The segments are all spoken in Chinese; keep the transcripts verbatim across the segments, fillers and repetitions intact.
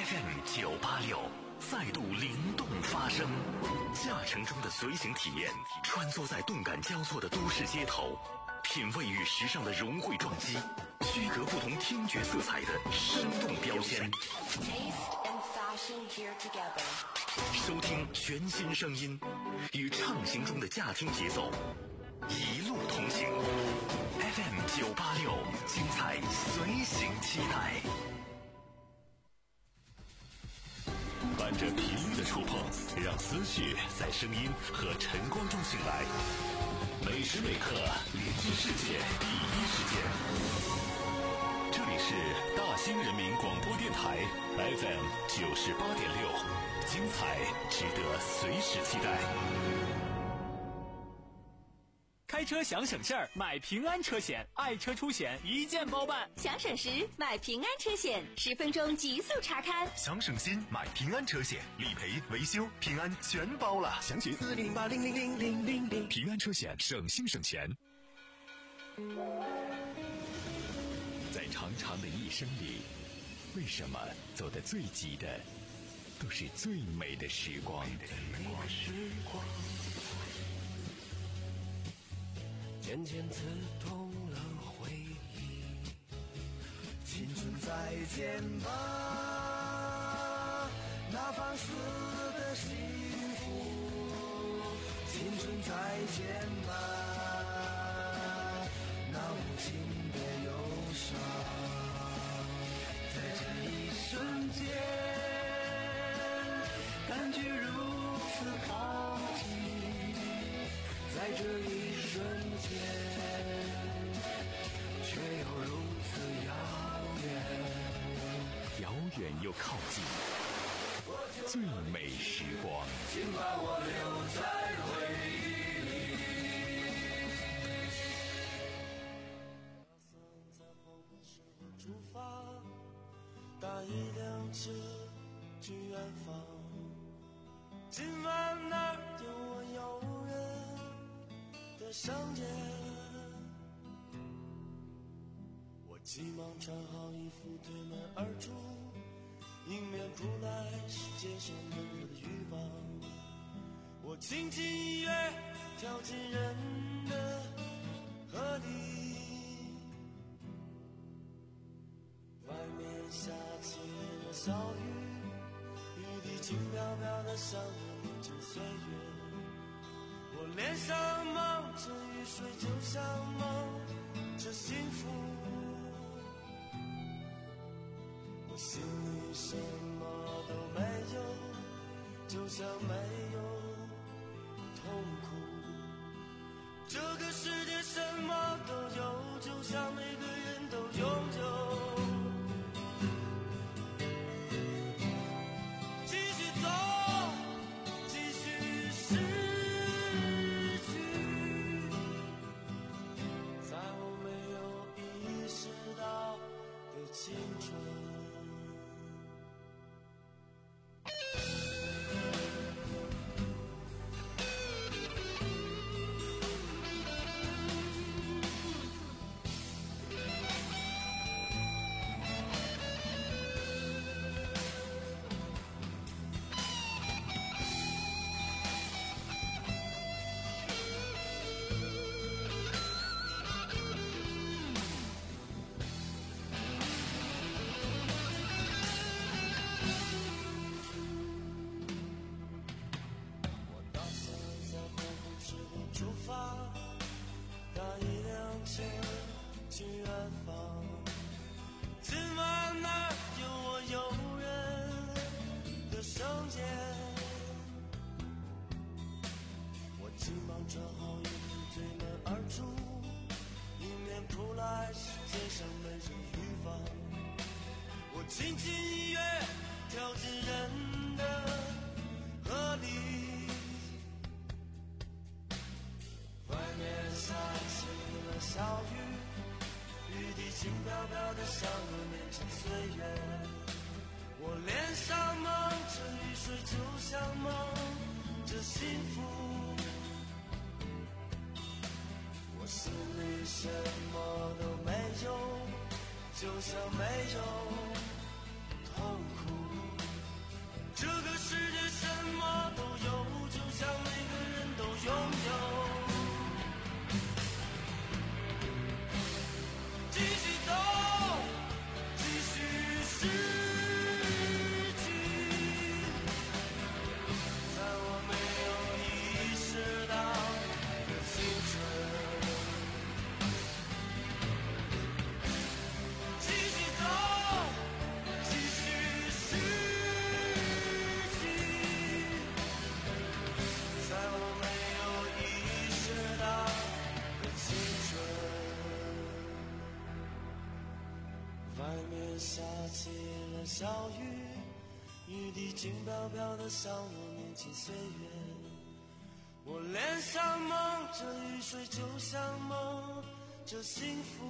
F M 九八六再度灵动发声，驾乘中的随行体验，穿梭在动感交错的都市街头，品味与时尚的融汇撞击，区隔不同听觉色彩的生动标签。收听全新声音，与畅行中的驾听节奏，一路同行。F M 九八六，精彩随行期待。伴着频率的触碰，让思绪在声音和晨光中醒来。每时每刻，连接世界第一时间。这里是大兴人民广播电台 F M 九十八点六，精彩值得随时期待。 开车想省事儿，买平安车险，爱车出险一键包办。 想省时买平安车险，十分钟极速查看。 想省心买平安车险，理赔维修平安全包了。详询四零八零零零零零零。平安车险，省心省钱。在长长的一生里，为什么走得最急的都是最美的时光？ 渐渐刺痛了回忆，青春再见吧，那放肆的幸福，青春再见吧，那无情的忧伤，在这一瞬间感觉如此靠近，在这一瞬间却又如此遥远， 遥远又靠近，最美时光， 请把我留在回忆里。打算在黄昏时候出发，搭一辆车去远方，今晚那儿有我友人的相见，我急忙穿好衣服推门而出，迎面扑来是街上闷热的欲望，我轻轻一跃跳进人的河里，外面下起了小雨，雨滴轻飘飘的像我年轻岁月，我脸上蒙着雨水，就像蒙着幸福，我心里什么都没有，就像没有痛苦，这个世界什么都有，就像每个人都拥有，继续走，继续失去，在我没有意识到的青春。搭一辆车去远方，今晚那儿有我友人的相见，我急忙穿好衣服推门而出，迎面扑来是街上闷热的欲望，我轻轻一跃跳进人的河里，外面下起了小雨，雨滴轻飘飘的像我年轻岁月，我脸上蒙着雨水，就像蒙着幸福，我心里什么都没有，就像没有痛苦， 下起了小雨，雨滴轻飘飘的像我年轻岁月。我脸上蒙着雨水，就像蒙着幸福。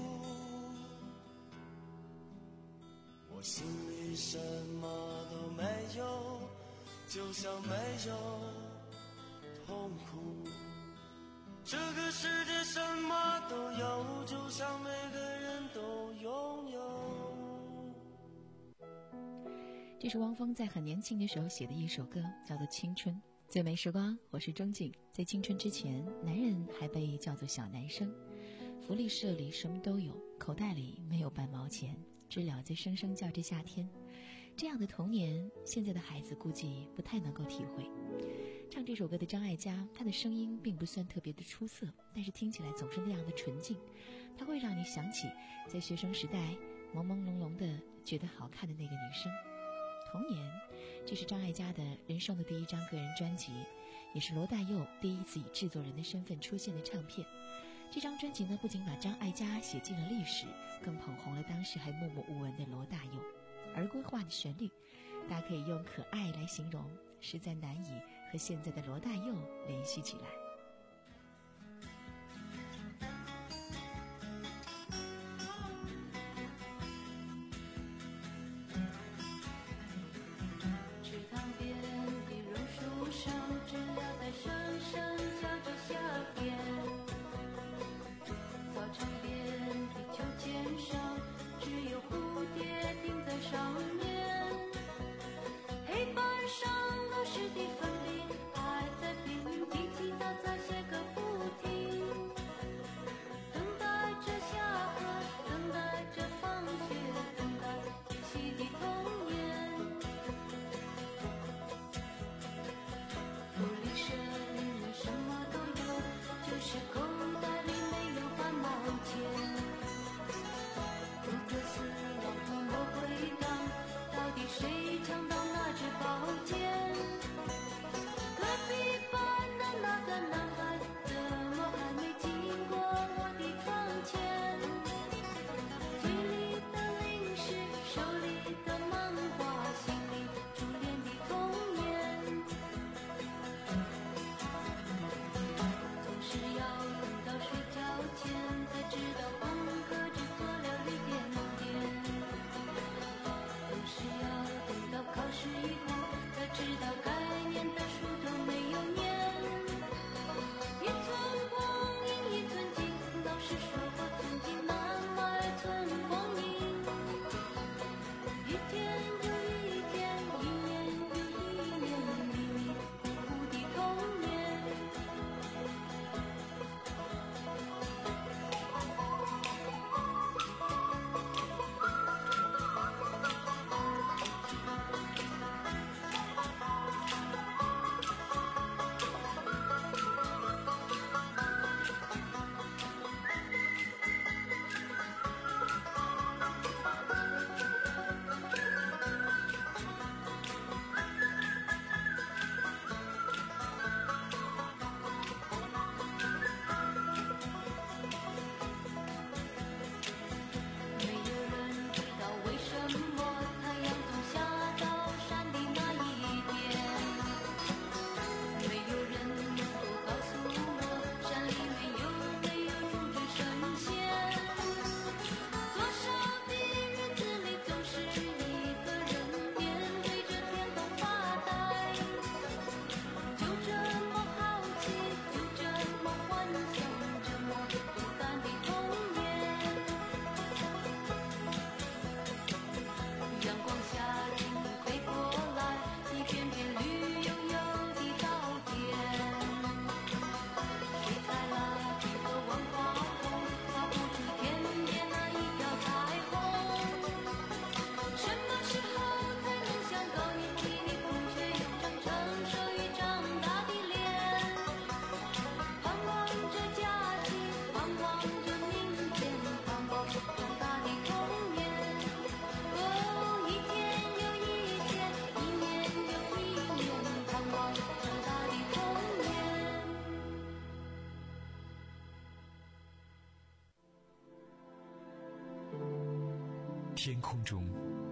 我心里什么都没有，就像没有痛苦。这个世界什么都有，就像每个人都拥有。 这是汪峰在很年轻的时候写的一首歌，叫做《青春》。最美时光，我是钟景。在青春之前，男人还被叫做小男生，福利社里什么都有，口袋里没有半毛钱，知了在声声叫着夏天。这样的童年，现在的孩子估计不太能够体会。唱这首歌的张艾嘉，她的声音并不算特别的出色，但是听起来总是那样的纯净，它会让你想起在学生时代朦朦胧胧的觉得好看的那个女生。童年，这是张艾嘉的人生的第一张个人专辑，也是罗大佑第一次以制作人的身份出现的唱片。这张专辑呢，不仅把张艾嘉写进了历史，更捧红了当时还默默无闻的罗大佑。儿歌化的旋律，大家可以用可爱来形容，实在难以和现在的罗大佑联系起来。 池塘边的榕树上，知了在声声叫着夏天。操场边的秋千上，只有蝴蝶停在上面。黑板上老师的粉笔还在拼命叽叽喳喳写个不停，等待着下课，等待着放学，等待自己的童年。福利社里面什么都有，就是口袋里没有半毛钱。不可思王和魔鬼党，到底谁抢到那支宝剑？隔壁班的那个男孩，怎么还没经过我的窗前？嘴里的零食，手里的漫画，心里初恋的童年。总是要等到睡觉前，才知道功课只做了一点点。总是要等到考试以后，才知道该念的书都没有念。一寸光阴一寸金，老师说过寸金难买寸光阴。一天又一天，一年又一年，迷迷糊糊的童年。没有人知道为什么太阳总下到山的那一边，没有人能够告诉我山里面有没有住着神仙。多少的日子里总是一个人面对着天空发呆，就这么好奇，就这么幻想，这么孤单的童年。阳光下轻轻飞过来，一片片绿油油的稻田。谁采了几个万花筒，画不出天边那一条彩虹。什么时候才能像高年级的同学有张成熟与长大的脸？盼望着假期，盼望着明天，盼望长大的童年。哦，一天又一天，一年又一年，盼望长大的童年。 天空中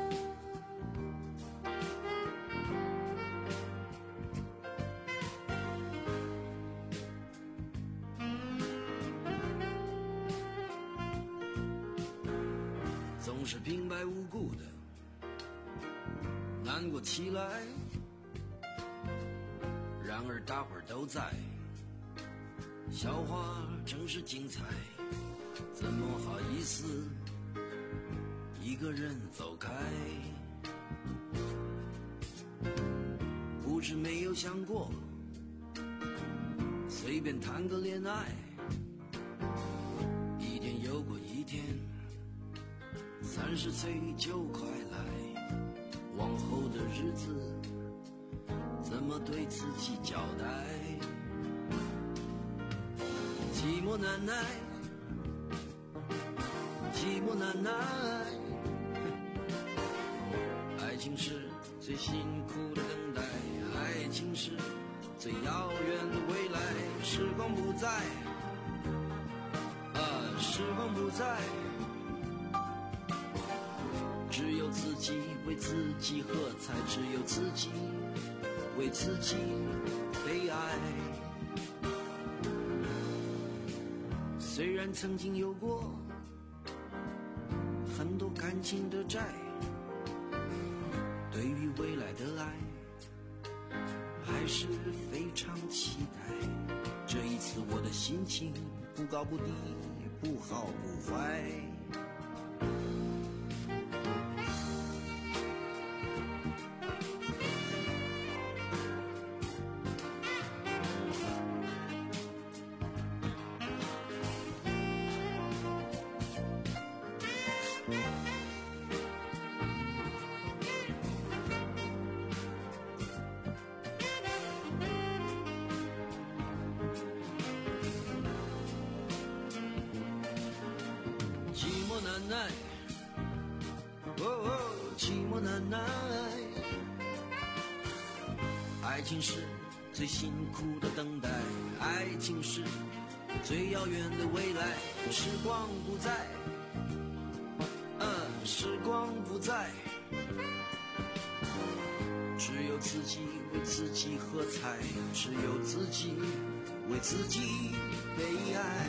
总是平白无故的难过起来。然而大伙儿都在，笑话真是精彩，怎么好意思一个人走开？不是没有想过随便谈个恋爱，一天又过一天，三十岁就快来，往后的日子怎么对自己交代？寂寞难耐，寂寞难耐，爱情是最辛苦的等待，爱情是最遥远的未来。时光不再，啊，时光不再，只有自己为自己喝彩，只有自己为自己悲哀。虽然曾经有过很多感情的债，对于未来的爱还是非常期待。这一次我的心情不高不低，不好不坏。难耐，哦哦，寂寞难耐。爱情是最辛苦的等待，爱情是最遥远的未来。时光不再，嗯，时光不再，只有自己为自己喝彩，只有自己为自己悲哀。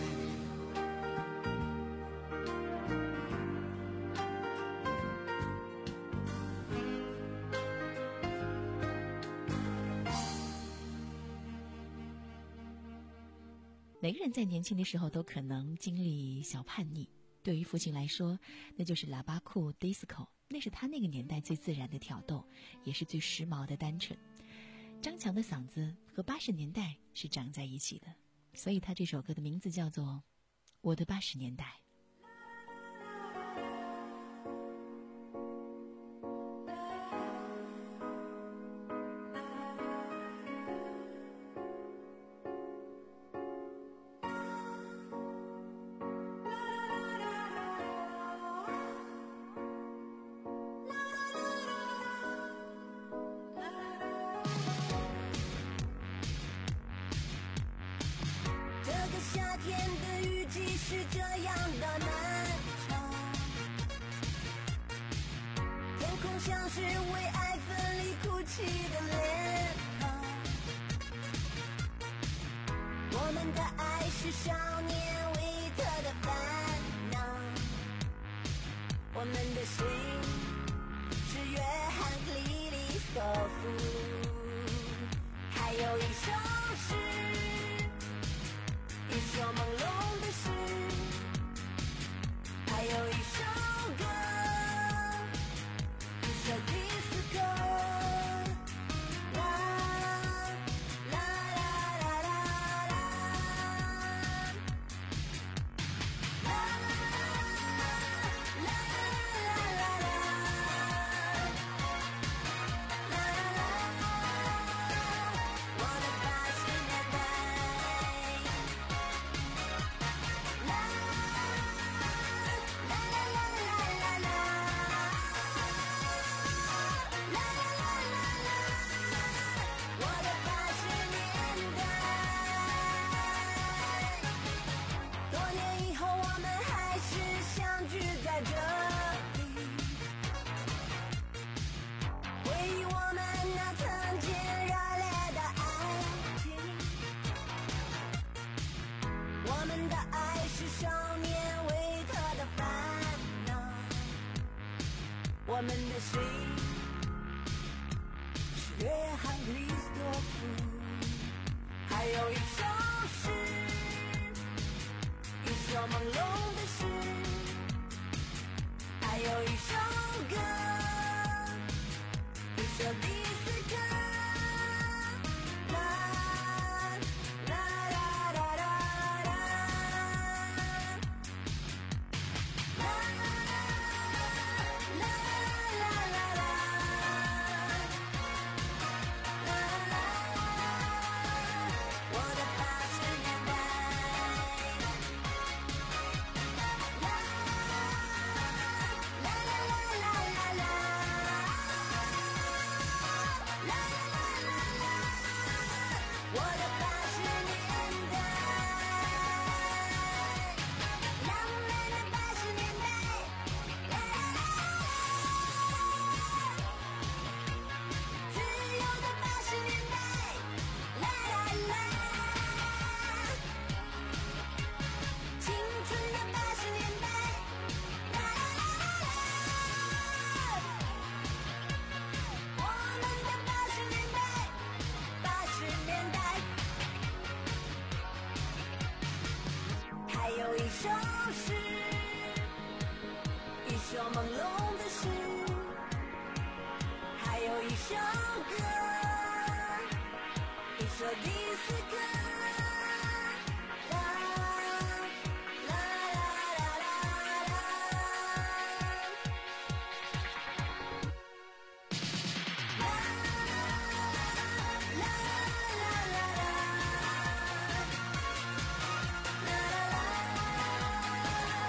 每个人在年轻的时候都可能经历小叛逆，对于父亲来说，那就是喇叭裤 disco， 那是他那个年代最自然的挑逗，也是最时髦的单纯。张强的嗓子和八十年代是长在一起的，所以他这首歌的名字叫做《我的八十年代》。 是这样的漫长，天空像是为爱分离哭泣的脸庞。我们的爱是少年维特的烦恼，我们的心是约翰克里里斯多夫。还有一首诗，一首朦胧的诗，还有一首歌，一首迪斯科。啦啦啦啦啦啦，啦啦啦啦啦啦。 们的心是约翰克里斯多夫。还有一首诗，一首朦胧的诗，还有一首歌，一首迪斯科。啦啦啦啦啦啦，啦啦啦啦啦啦。我的八十年代，啦啦啦啦啦啦啦，啦啦啦啦，我的八十年代，浪漫的八十年代，啦啦啦，自由的八十年代，啦啦啦。青春的八十年代，啦啦啦啦，我们的八十年代，八十年代。还有一首诗，一首朦胧的诗，还有一首歌，一首迪斯科。啦啦啦啦啦啦，啦啦啦啦啦啦，啦啦啦。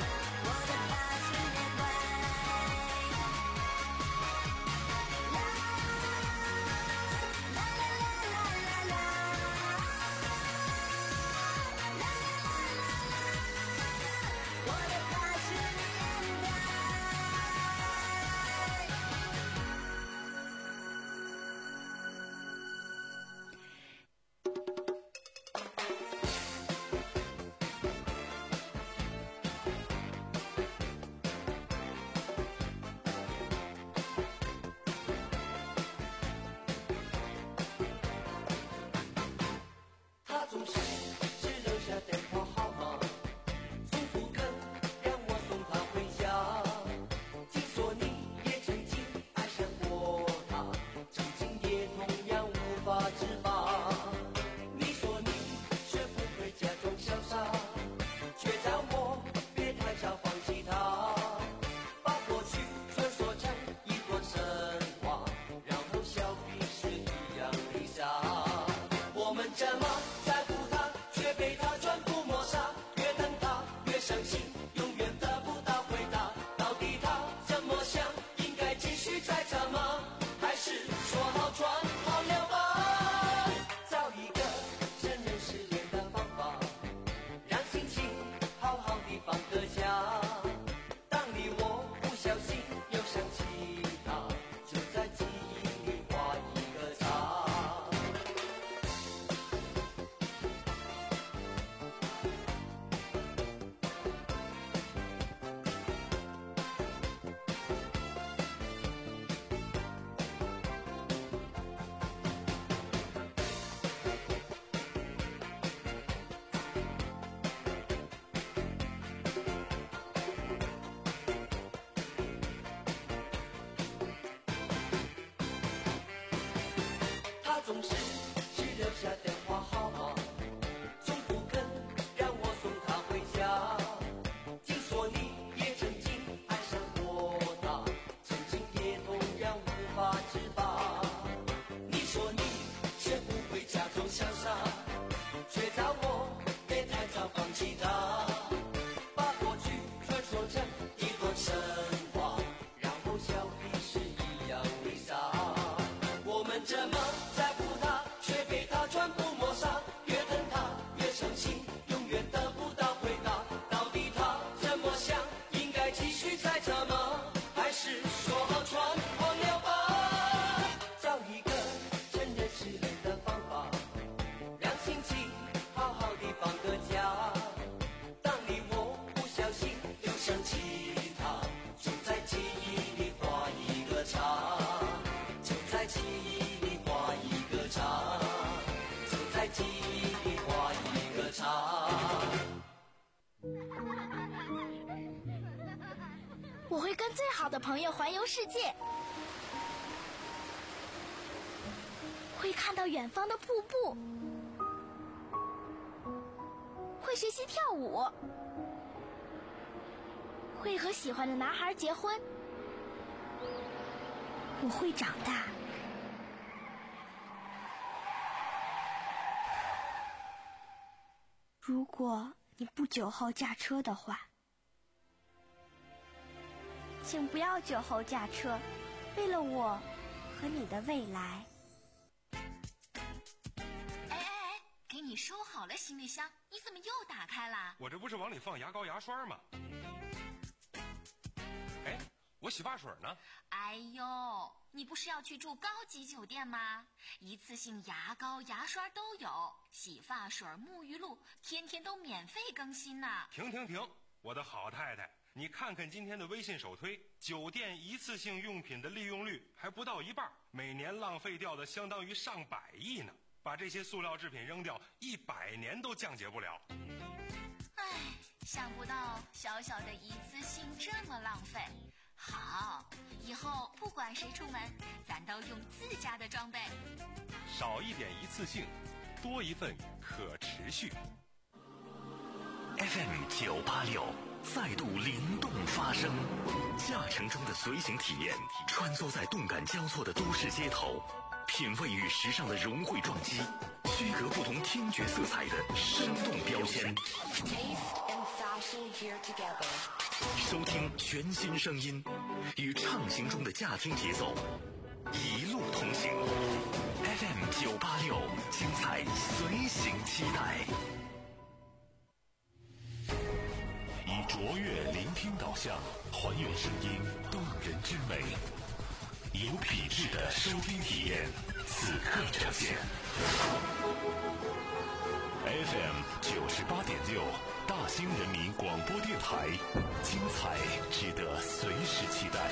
好的朋友环游世界，会看到远方的瀑布，会学习跳舞，会和喜欢的男孩结婚。我会长大。如果你不酒后驾车的话，请不要酒后驾车，为了我和你的未来。 哎哎哎，给你收好了行李箱，你怎么又打开了？ 我这不是往里放牙膏牙刷吗？哎，我洗发水呢？ 哎呦，你不是要去住高级酒店吗？一次性牙膏牙刷都有，洗发水沐浴露天天都免费更新呢。 停停停，我的好太太，你看看今天的微信首推，酒店一次性用品的利用率还不到一半，每年浪费掉的相当于上百亿呢。把这些塑料制品扔掉，一百年都降解不了。 唉，想不到小小的一次性这么浪费。好，以后不管谁出门，咱都用自家的装备。 少一点一次性，多一份可持续。 F M 九八六再度灵动发声，驾乘中的随行体验，穿梭在动感交错的都市街头，品味与时尚的融汇撞击，区隔不同听觉色彩的生动标签。收听全新声音，与畅行中的驾听节奏，一路同行。F M 九八六，精彩随行期待。以卓越聆听导向，还原声音动人之美，有品质的收听体验，此刻呈现。F M 九十八点六，大兴人民广播电台，精彩值得随时期待。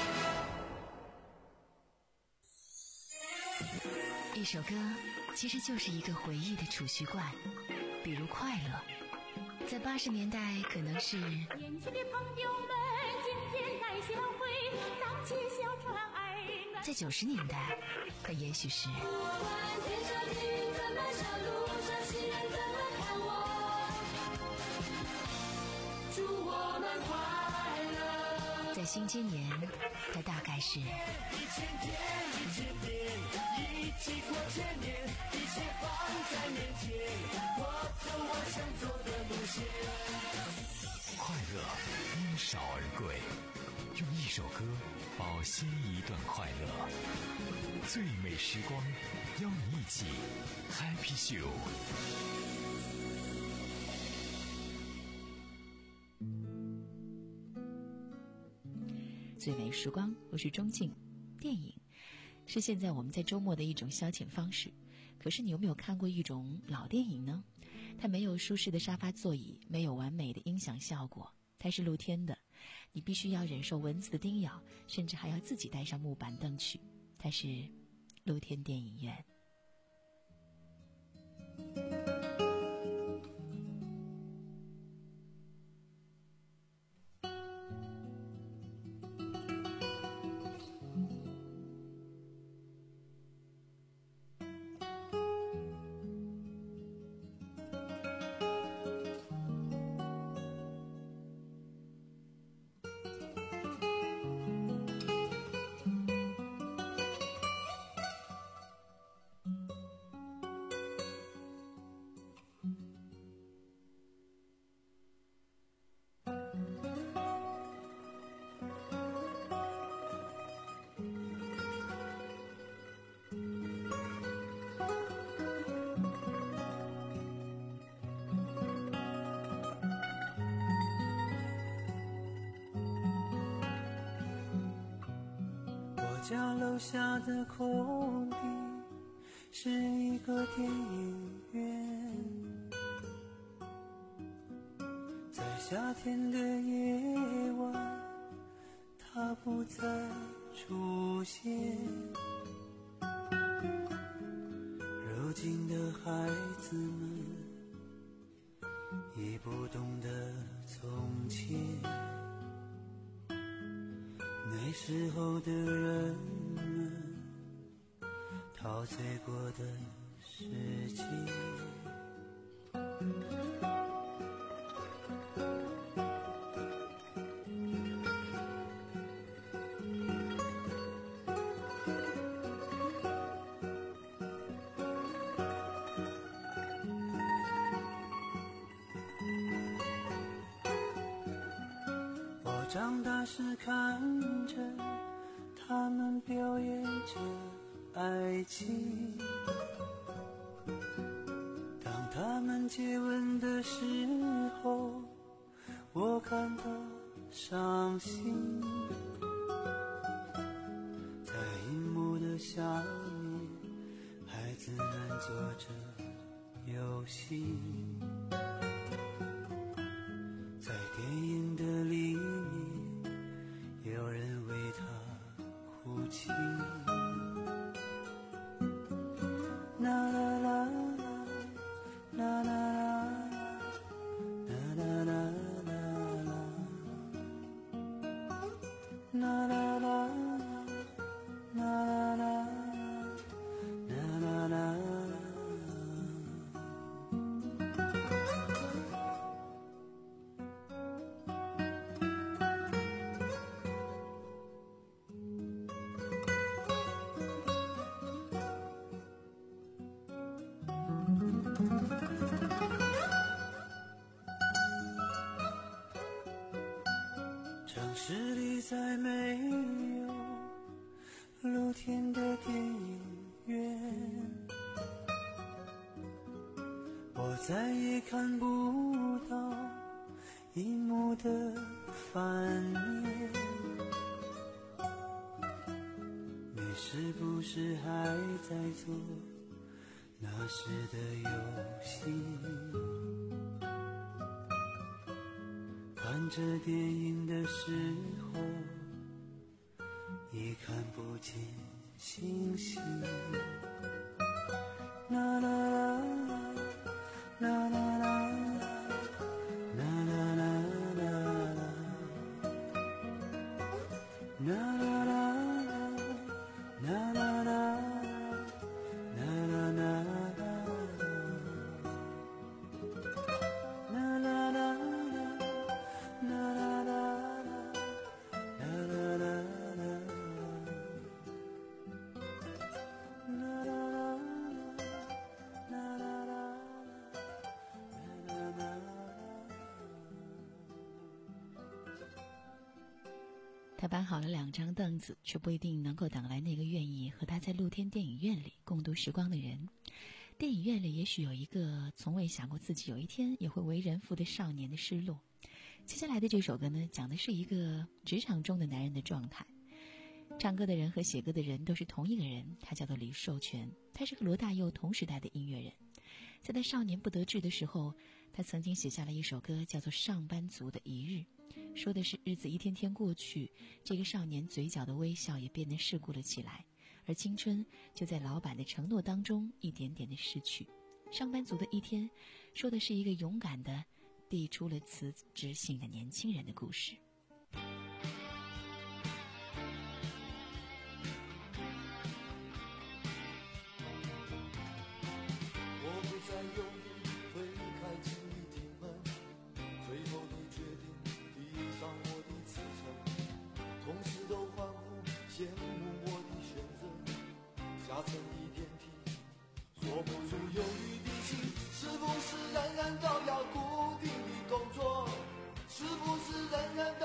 一首歌其实就是一个回忆的储蓄罐，比如快乐，在八十年代可能是年轻的朋友们今天来相会，荡起小船儿暖。 在九十年代可也许是天上云怎么笑，路上行人怎么看我，祝我们快乐。 在新今年它大概是一千天一千变，一起过千年，一切放在面前，我走我想走的路线。 快乐因少而贵，用一首歌保鲜一段快乐。最美时光，邀你一起 Happy Show。 最美时光，我是钟静。电影是现在我们在周末的一种消遣方式，可是你有没有看过一种老电影呢？它没有舒适的沙发座椅，没有完美的音响效果，它是露天的，你必须要忍受蚊子的叮咬，甚至还要自己带上木板凳去。它是露天电影院。 家楼下的空地是一个电影院，在夏天的夜晚它不再出现，如今的孩子们已不懂得从前， 那时候的人们陶醉过的世界，我长大时看着他们表演着爱情，当他们接吻的时候，我感到伤心。在荧幕的下面，孩子们做着游戏，在电影的里面，有人为他哭泣。啦啦啦啦啦啦啦啦啦啦啦啦啦啦啦啦啦啦。城市里再没有露天的电影院，我再也看不到荧幕的翻面。你是不是还在做那时的游戏？看着电影的时候，已看不见星星。啦啦啦啦啦啦啦啦啦啦啦啦啦啦啦啦。 他搬好了两张凳子，却不一定能够等来那个愿意和他在露天电影院里共度时光的人。电影院里也许有一个从未想过自己有一天也会为人父的少年的失落。接下来的这首歌呢，讲的是一个职场中的男人的状态。唱歌的人和写歌的人都是同一个人，他叫做李寿全，他是和罗大佑同时代的音乐人。在他少年不得志的时候，他曾经写下了一首歌，叫做《上班族的一日》，说的是日子一天天过去，这个少年嘴角的微笑也变得世故了起来，而青春就在老板的承诺当中一点点的逝去。上班族的一天，说的是一个勇敢的递出了辞职信的年轻人的故事。 下层一片皮，坐不住犹豫的心，是不是人人都要固定的工作？是不是人人都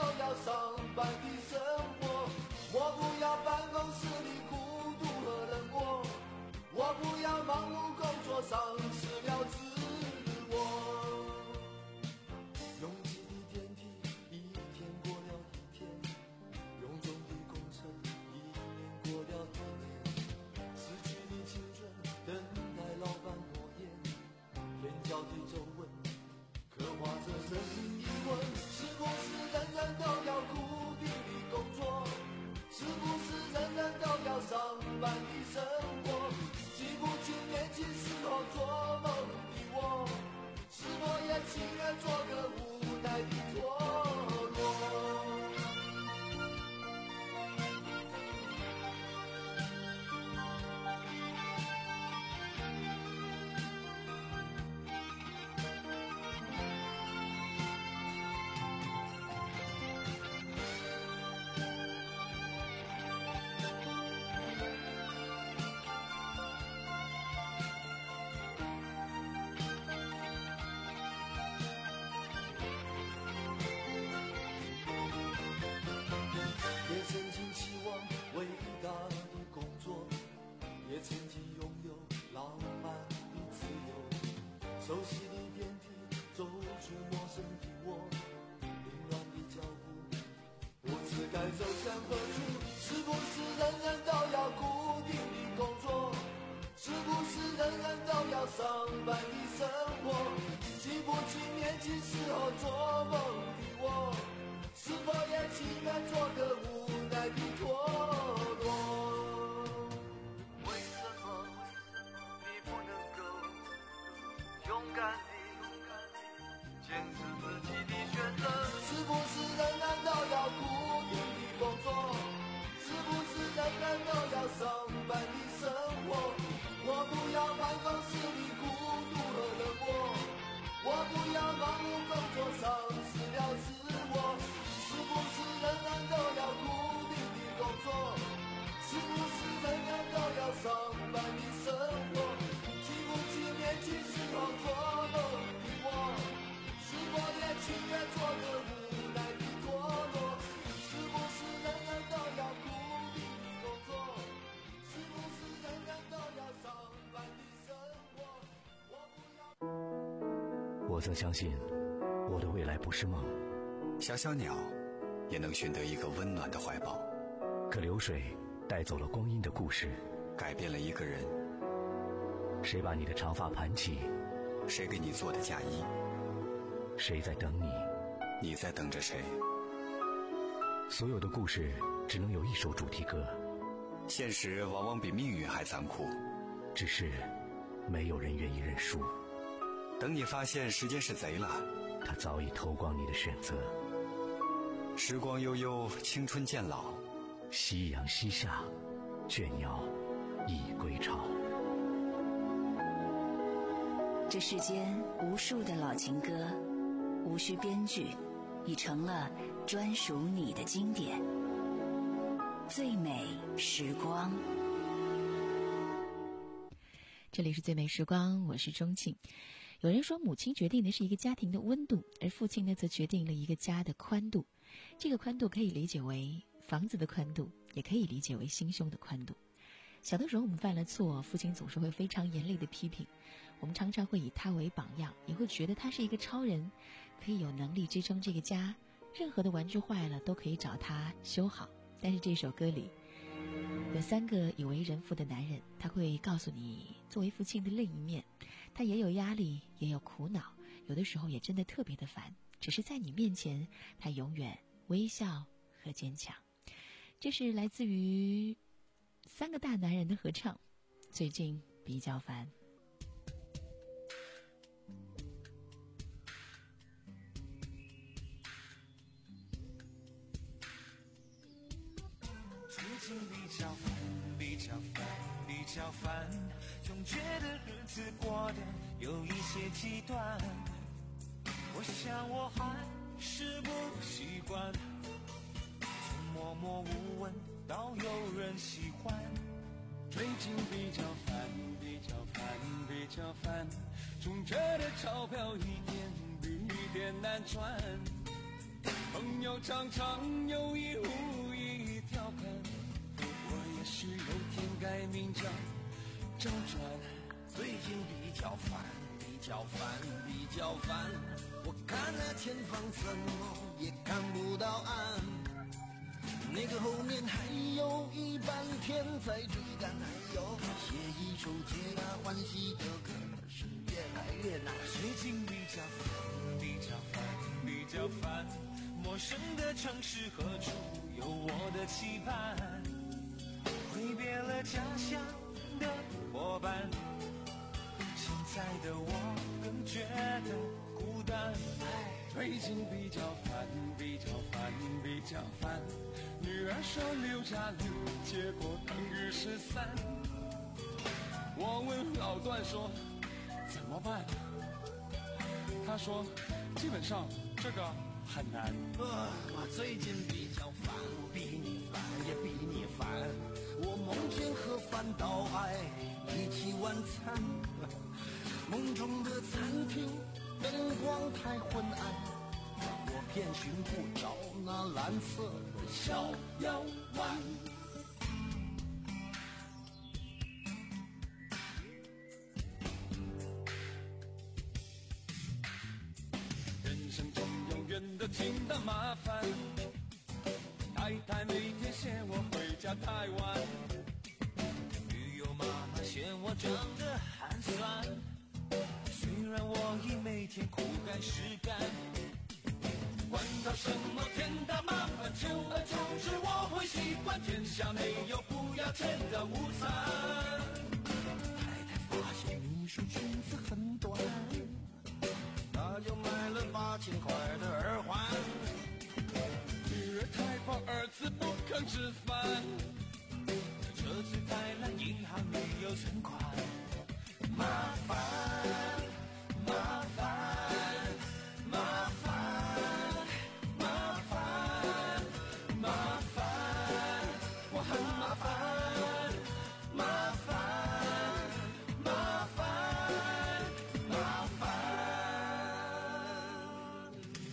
走向何处？是不是人人都要固定的工作？是不是人人都要上班的生活？记不起年轻时候做梦的我，是否也情愿做个无奈的陀螺？为什么你不能够勇敢地坚持自己的选择？是不是人人都要固定的工作？是不是人人都要上班的生活？我不要办公室里孤独和冷漠，我不要盲目工作丧失了自我。是不是人人都要固定的工作？是不是人人都要上班的生活？记不起年轻时候做梦的我，是否也情愿做个无奈的陀螺？是不是人人都要固定的工作？是不是人人都要上班的生活？我不要。 我曾相信，我的未来不是梦。 小小鸟也能寻得一个温暖的怀抱。 可流水带走了光阴的故事， 改变了一个人。 谁把你的长发盘起？ 谁给你做的嫁衣？ 谁在等你？ 你在等着谁？ 所有的故事只能有一首主题歌。 现实往往比命运还残酷， 只是没有人愿意认输。 等你发现时间是贼了， 他早已偷光你的选择。 时光悠悠，青春渐老， 夕阳西下，倦鸟已归巢。 这世间无数的老情歌，无需编剧，已成了专属你的经典。最美时光， 这里是最美时光，我是钟庆。有人说，母亲决定的是一个家庭的温度，而父亲呢，则决定了一个家的宽度。这个宽度可以理解为房子的宽度，也可以理解为心胸的宽度。小的时候我们犯了错，父亲总是会非常严厉的批评，我们常常会以他为榜样，也会觉得他是一个超人，可以有能力支撑这个家，任何的玩具坏了都可以找他修好。但是这首歌里有三个以为人父的男人，他会告诉你作为父亲的另一面，他也有压力，也有苦恼，有的时候也真的特别的烦，只是在你面前他永远微笑和坚强。这是来自于三个大男人的合唱，最近比较烦。 最近比较烦，比较烦，比较烦，总觉得日子过得有一些极端。我想我还是不习惯，从默默无闻到有人喜欢。最近比较烦，比较烦，比较烦，总觉得钞票一点比一点难赚。朋友常常有意无意调侃，我也许有天改名叫周转。最近比较烦，比较烦，比较烦，我看了前方怎么也看不到岸，那个后面还有一半天在追赶，还有写一首皆大欢喜的歌，是越来越难。最近比较烦，比较烦，比较烦，陌生的城市何处有我的期盼，挥别了家乡的伙伴，现在的我更觉得孤单。最近比较烦，比较烦，比较烦，女儿说六加六，结果等于十三。我问老段说怎么办，他说基本上这个很难。啊，我最近比较烦，比你烦也比你烦，我梦见和饭岛爱一起晚餐，梦中的餐厅灯光太昏暗，我偏寻不着那蓝色的小药丸。人生中永远都听到麻烦，太太太每天嫌我回家太晚，女友妈妈嫌我长得寒酸，虽然我已每天苦干实干，管他什么天大麻烦，久而久之我会习惯，天下没有不要钱的午餐。太太发现秘书裙子很短，她就买了八千块的耳环。女儿太胖，儿子不肯吃饭，车子太烂，银行没有存款。麻烦，麻烦，麻烦，麻烦，麻烦，我很麻烦，麻烦，麻烦，麻烦。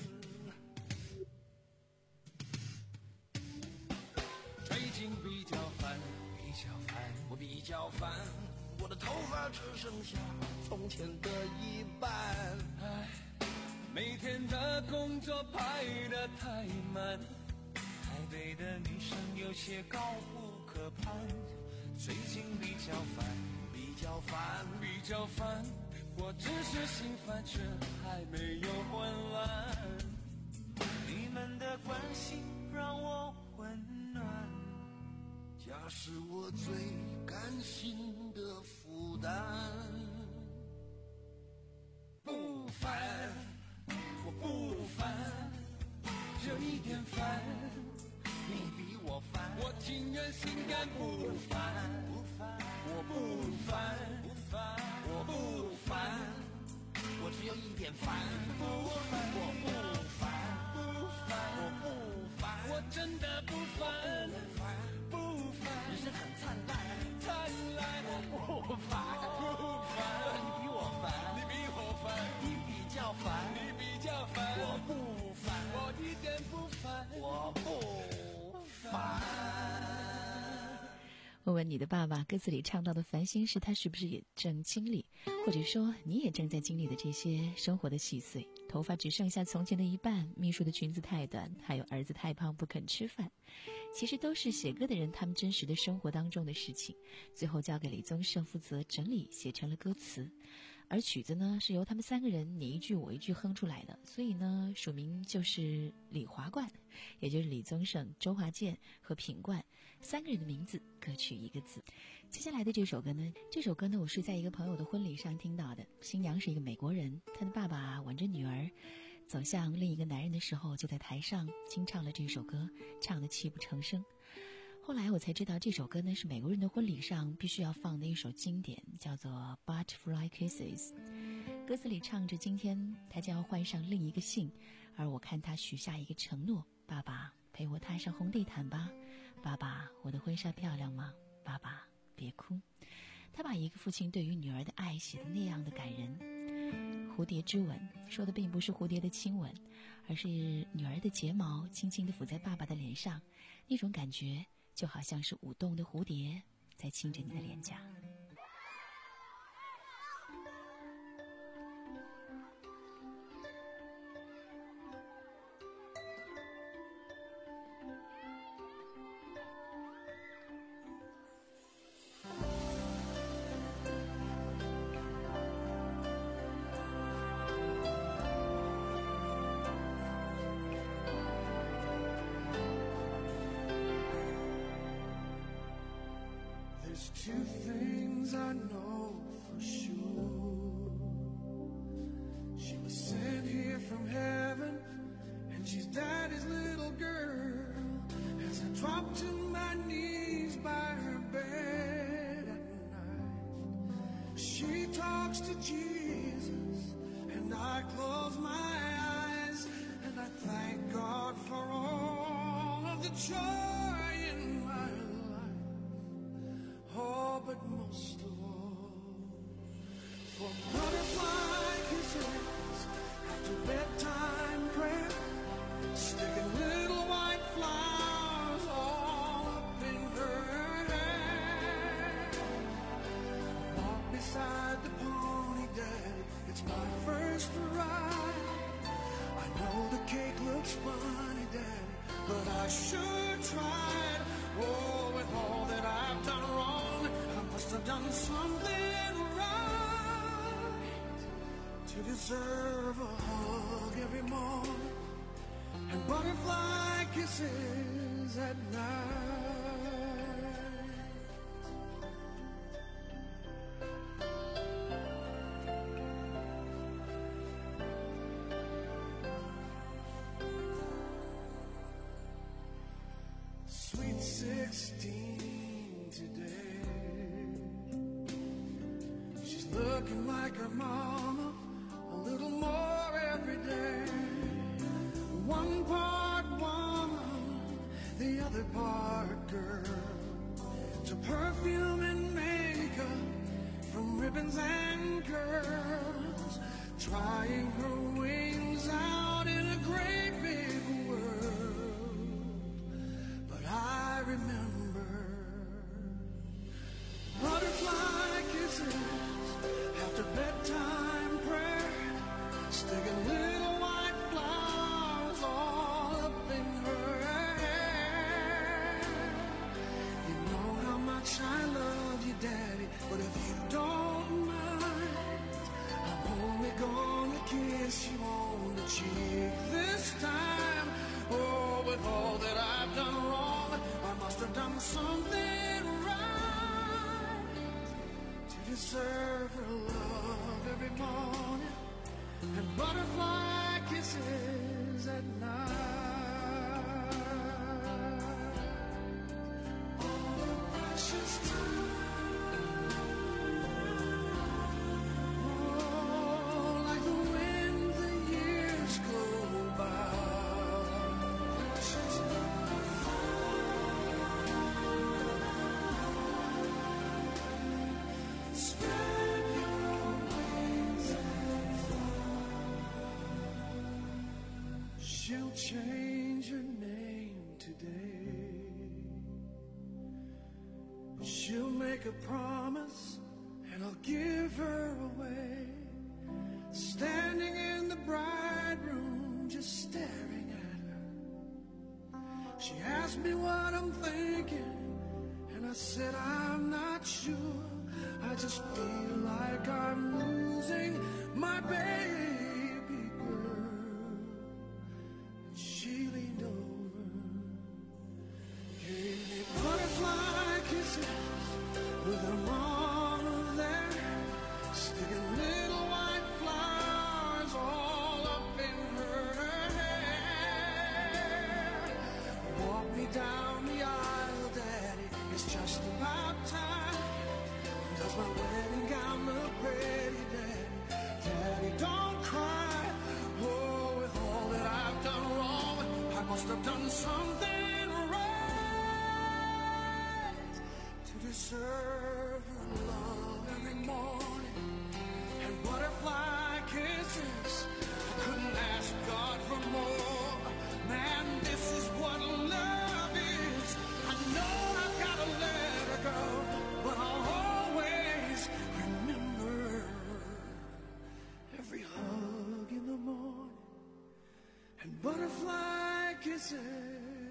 最近比较烦，比较烦，我比较烦。我的头发只剩下从前的一半，唉，每天的工作排得太满，台北的女生有些高不可攀。最近比较烦，比较烦，比较烦，我只是心烦，却还没有混乱。你们的关心让我温暖，家是我最甘心的负担。不烦，我不烦，有一点烦，你比我烦，我情愿心甘不烦，不烦，我不烦，不烦，我不烦，我只有一点烦，不烦，我不烦，不烦，我不烦，我真的不烦，不烦，人生很灿烂，灿烂，我不烦，不烦，你比我烦，你比我烦，你比较烦，你比较烦，我不烦，我一点不烦，我不烦。 问问你的爸爸，歌词里唱到的烦心事，他是不是也正经历，或者说你也正在经历的这些生活的细碎？头发只剩下从前的一半，秘书的裙子太短，还有儿子太胖不肯吃饭，其实都是写歌的人他们真实的生活当中的事情，最后交给李宗盛负责整理，写成了歌词。而曲子呢，是由他们三个人你一句我一句哼出来的，所以呢，署名就是李华冠，也就是李宗盛、周华健和品冠三个人的名字，各取一个字。接下来的这首歌呢，这首歌呢，我是在一个朋友的婚礼上听到的。新娘是一个美国人，她的爸爸挽着女儿走向另一个男人的时候，就在台上清唱了这首歌，唱得泣不成声。后来我才知道，这首歌呢是美国人的婚礼上必须要放的一首经典，叫做 Butterfly Kisses。 歌词里唱着，今天他将要换上另一个姓，而我看他许下一个承诺，爸爸陪我踏上红地毯吧，爸爸我的婚纱漂亮吗，爸爸别哭。他把一个父亲对于女儿的爱写得那样的感人。蝴蝶之吻说的并不是蝴蝶的亲吻，而是女儿的睫毛轻轻地抚在爸爸的脸上，那种感觉就好像是舞动的蝴蝶在亲着你的脸颊。 There's two things I know for sure. She was sent here from heaven, and she's daddy's little girl. As I drop to my knees by her bed at night, she talks to Jesus, and I close my eyes, and I thank God for all of the joy in my life. Oh, but most of all, for butterfly kisses after bedtime prayer, sticking little white flowers all up in her hair. Walk beside the pony, Daddy, it's my first ride. I know the cake looks funny, Daddy, but I sure tried. Oh, with all that I've done wrong, I must have done something right to deserve a hug every morning and butterfly kisses at night. Sweet sixteen today, she's looking like her mama a little more every day. One part woman, the other part girl, to perfume and makeup, from ribbons and curls, trying her wings out in a great big world. But I remember butterfly kisses after bedtime prayer, sticking little white flowers all up in her hair. You know how much I love you, Daddy, but if you don't mind, I'm only gonna kiss you on the cheek this time. Oh, with all that I've done wrong, I must have done something right to deserve her love every morning and butterfly kisses at night. All the precious time, oh, like the wind the years go by. Precious spread your wings and fly. She'll change her name today. She'll make a promise and I'll give her away. Standing in the bride room, just staring at her. She asked me what I'm thinking, and I said I'm not sure. I just feel like I'm losing my baby girl. And she leaned over, gave me butterfly kisses with her mama there, sticking little white flowers all up in her hair. Walk me down the aisle, Daddy, it's just about time. Does my wedding gown look pretty, Daddy? Daddy, don't cry. Oh, with all that I've done wrong, I must have done something right to deserve her love every morning and butterfly kisses. I couldn't ask God for more. Man, this is what love is. I know I've got to let her go, but I'll always remember every hug in the morning and butterfly kisses.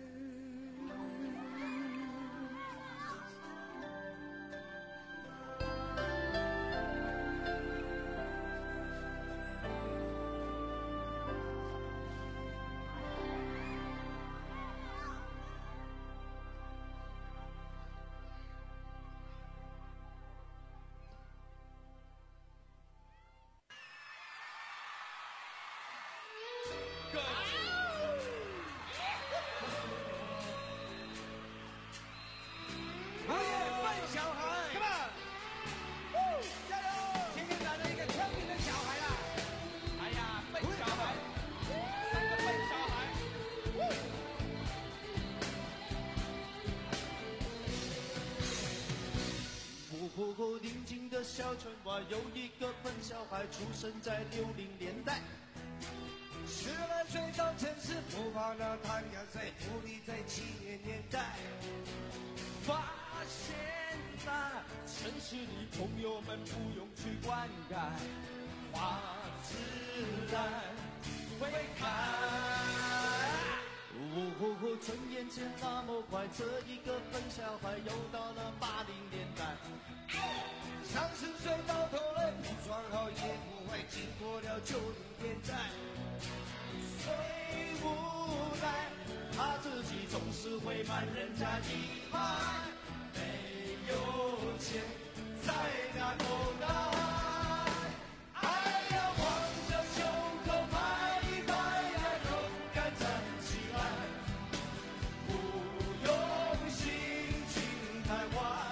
铺口宁静的小村洼，有一个笨小孩，出生在六零年代。十来岁到城市不怕那太阳晒，努力在七零年代。发现啊，城市里朋友们不用去灌溉，花自然会开。 呜呼呼，转眼间那么快，这一个笨小孩又到了八零年代。三十岁到头来，不装好也不会经过了九零年代。最无奈，他自己总是会慢人家一拍，没有钱在那口袋。哎呀，望着胸口拍一拍呀，勇敢站起来，不用心去台湾。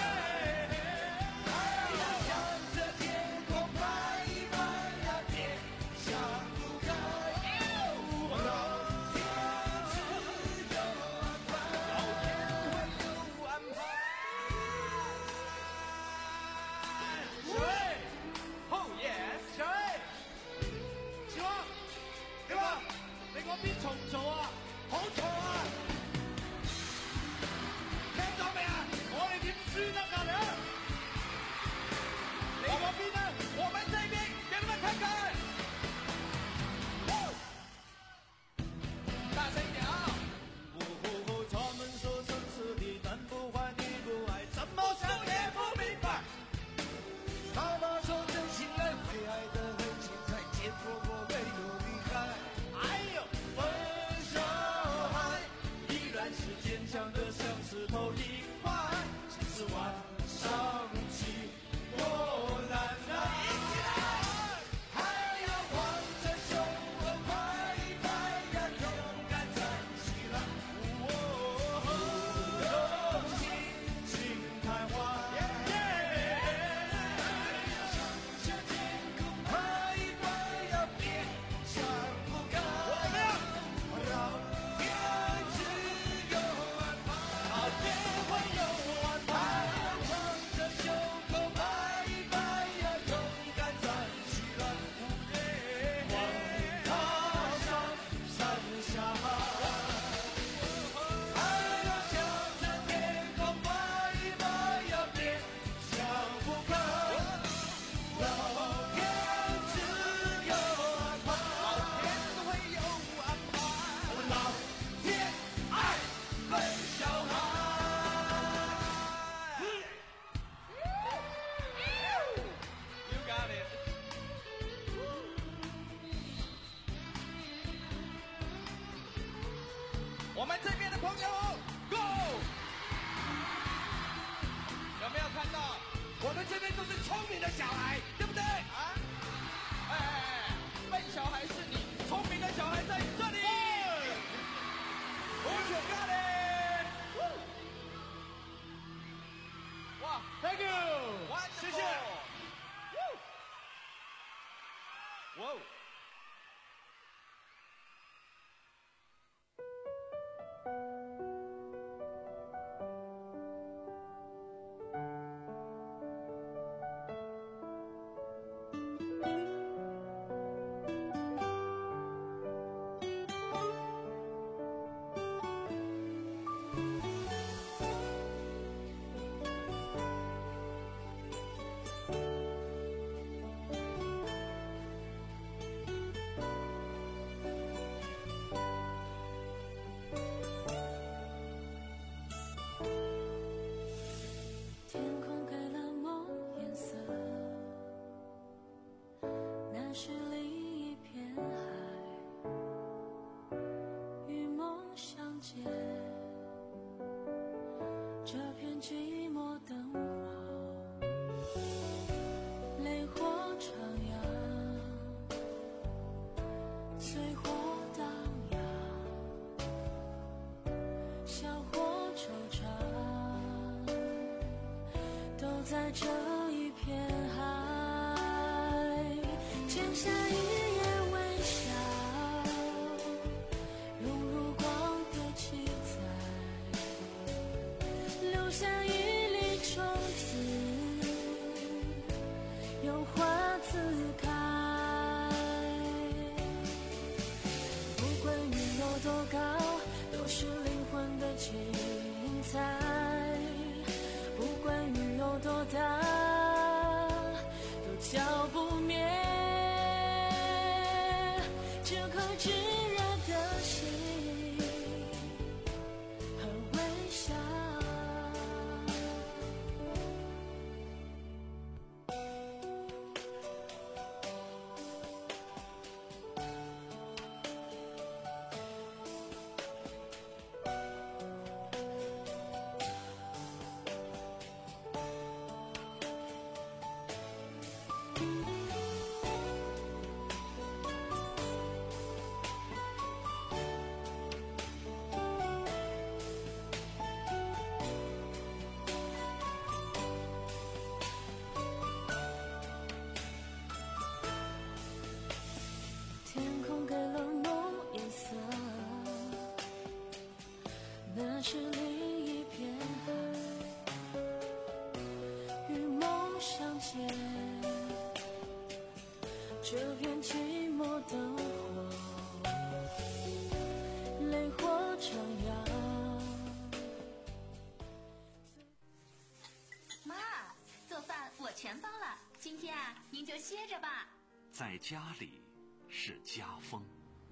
我们这边的朋友 ，Go！ 有没有看到？我们这边都是聪明的小孩，对不对？啊！哎哎哎，笨小孩是你，聪明的小孩在这里。我选咖喱。哇 ，Thank you， 谢谢。哇。 是另一片海，与梦相见，这片寂寞灯火，泪火徜徉，醉火荡漾，笑或惆怅，都在这一片海。剪下一页微笑，融入光的七彩，留下一粒种子，有花自开。不管云有多高，都是灵魂的精彩。不管雨有多大，都浇不灭。这颗炙热的心， 现，这片寂寞的火，泪火张扬。 妈，做饭我全包了，今天啊，您就歇着吧。 在家里是家风。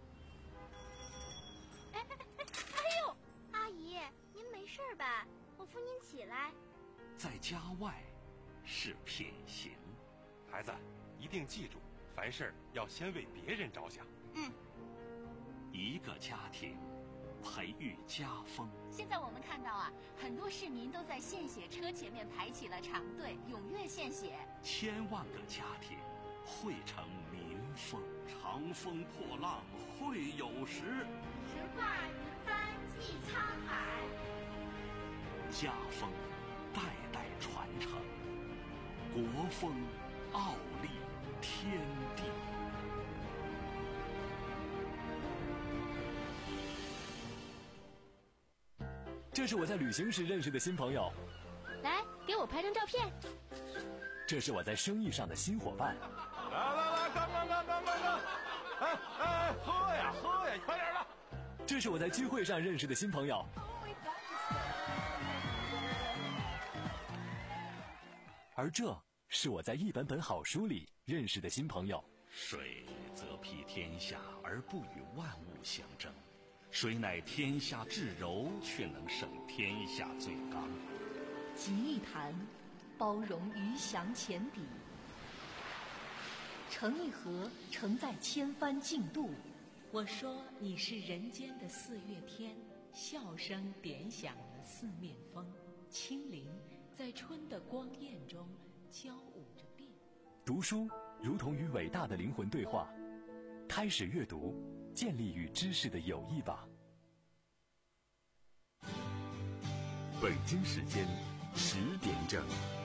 哎哎哎哎呦，阿姨，您没事吧？我扶您起来。 在家外是品行。 孩子，一定记住，凡事要先为别人着想。 嗯。 一个家庭培育家风。 现在我们看到啊，很多市民都在献血车前面排起了长队，踊跃献血。 千万个家庭汇成民风。长风破浪会有时， 直挂云帆济沧海。 家风代代传承，国风傲立天地。 这是我在旅行时认识的新朋友， 来，给我拍张照片。 这是我在生意上的新伙伴。 来来来，干干干干干干！哎哎，喝呀喝呀，快点的！ 这是我在聚会上认识的新朋友。而这是我在一本本好书里认识的新朋友。 水则披天下而不与万物相争，水乃天下至柔，却能胜天下最刚。 集一坛，包容鱼翔浅底；盛一盒，盛在千帆竞渡。 我说你是人间的四月天，笑声点响了四面风，轻灵在春的光艳中交舞着变。 读书如同与伟大的灵魂对话，开始阅读，建立与知识的友谊吧。 北京时间十点整。